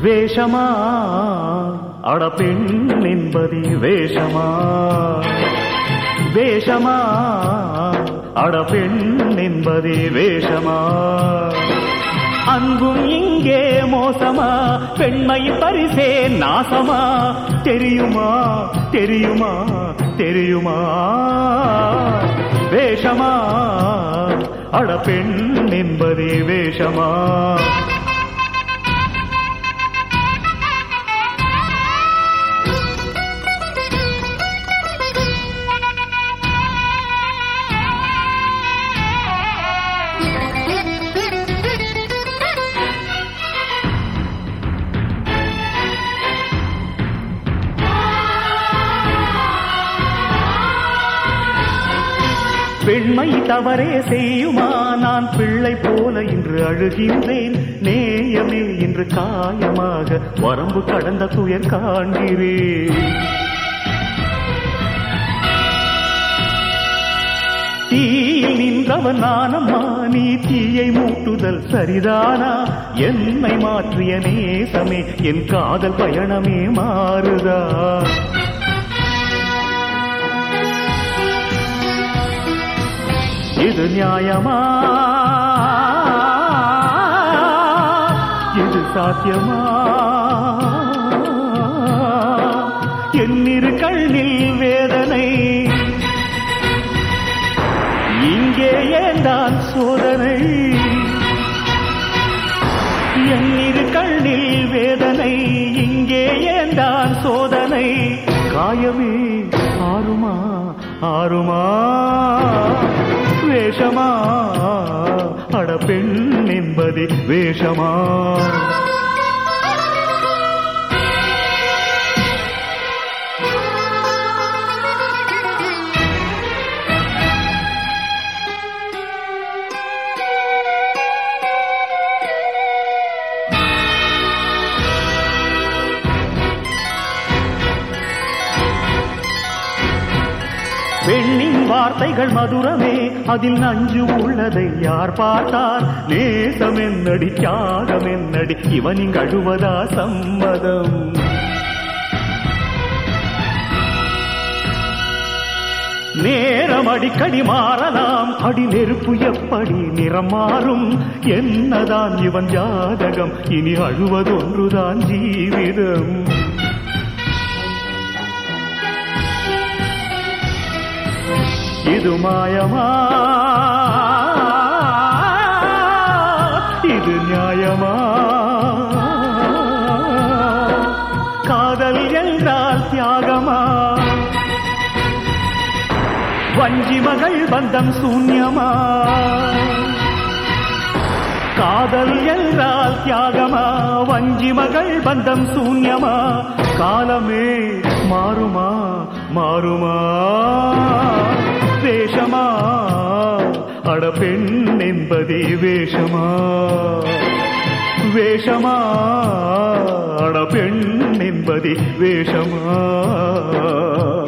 வேஷமா அட பெண் என்பது வேஷமா வேஷமா அட பெண் என்பது வேஷமா அங்கும் இங்கே மோசமா பெண்மை பரிசே நாசமா தெரியுமா தெரியுமா தெரியுமா வேஷமா அட பெண் என்பது வேஷமா பெண்மை தவறே செய்யுமா நான் பிள்ளை போல இன்று அழுகின்றேன் நேயமே இன்று காயமாக வரம்பு கடந்த துயர் காண்கிறேன் தீயில் நின்றவன் நானம்மா நீ தீயை மூட்டுதல் சரிதானா என்னை மாற்றிய நேசமே என் காதல் பயணமே மாறுதா இது நியாயமா இது சாத்தியமா என்னிரு கண்ணில் வேதனை இங்கே ஏந்தான் சோதனை என்னிரு கண்ணில் வேதனை இங்கே ஏந்தான் சோதனை காயமே ஆறுமா ஆறுமா வேஷமா அட பெண் என்பது வேஷமா பெண்ணின் வார்த்தைகள் மதுரமே அதில் நஞ்சு உள்ளதை யார் பார்த்தார் நேசம் என்னடி தியாகம் என்னடி இவனின் அழுவதா சம்மதம் நேரம் அடிக்கடி மாறலாம் அடி நெருப்பு எப்படி நிறம் மாறும் என்னதான் இவன் ஜாதகம் இனி அழுவதொன்றுதான் ஜீவிதம் இது மாயமா இது நியாயமா காதல் என்றால் தியாகமா வஞ்சி மகள் பந்தம் சூன்யமா காதல் என்றால் தியாகமா வஞ்சி மகள் பந்தம் சூன்யமா காலமே மாறுமா மாறுமா வேஷமா அட பெண் என்பதே வேஷமா வேஷமா அட பெண் என்பதே வேஷமா